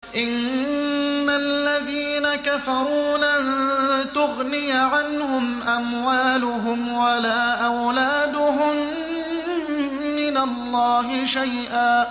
إن الذين كفروا لن تغني عنهم أموالهم ولا أولادهم من الله شيئا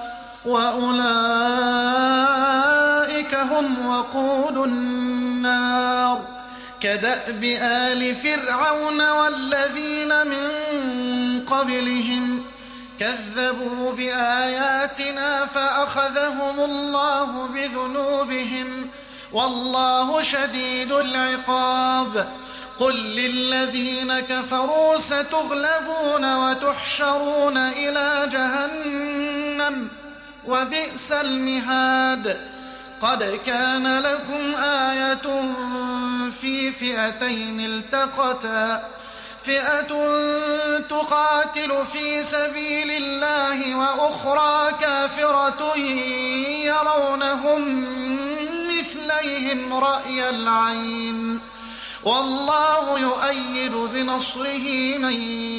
وأولئك هم وقود النار كدأب آل فرعون والذين من قبلهم كذبوا بآياتنا فأخذهم الله بذنوبهم والله شديد العقاب قل للذين كفروا ستغلبون وتحشرون إلى جهنم وبئس المهاد قد كان لكم آية في فئتين التقتا فئة تقاتل في سبيل الله وأخرى كافرة يرونهم مثليهم رأي العين والله يؤيد بنصره من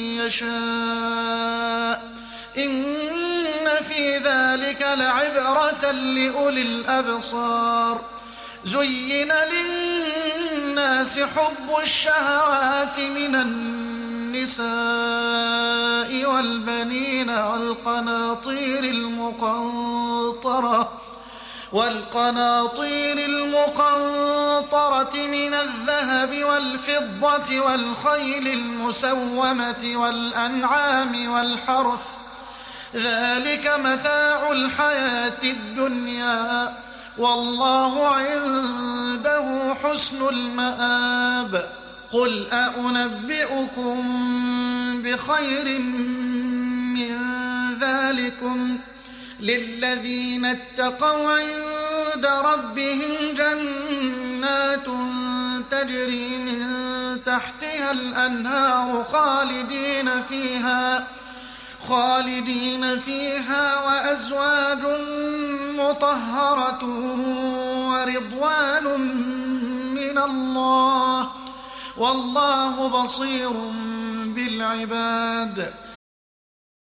يشاء إن في ذلك لعبرة لأولي الأبصار زين للناس حب الشهوات من النساء والبنين والقناطير المقنطرة من الذهب والفضة والخيل المسومة والأنعام والحرث ذلك متاع الحياة الدنيا والله عنده حسن المآب قل أنبئكم بخير من ذلكم للذين اتقوا عند ربهم جنات تجري من تحتها الأنهار خالدين فيها وأزواج مطهرة ورضوان من الله والله بصير بالعباد